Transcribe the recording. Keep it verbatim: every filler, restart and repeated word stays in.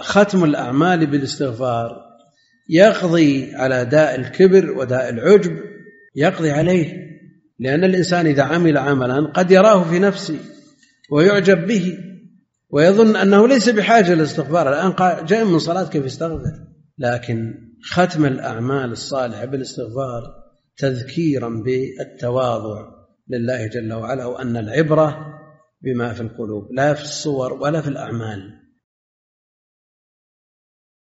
ختم الأعمال بالاستغفار يقضي على داء الكبر وداء العجب، يقضي عليه، لأن الإنسان إذا عمل عملا قد يراه في نفسه ويعجب به ويظن أنه ليس بحاجة للاستغفار، الآن جاء من صلاة كيف يستغفر؟ لكن ختم الأعمال الصالحة بالاستغفار تذكيرا بالتواضع لله جل وعلا، وأن العبرة بما في القلوب لا في الصور ولا في الأعمال.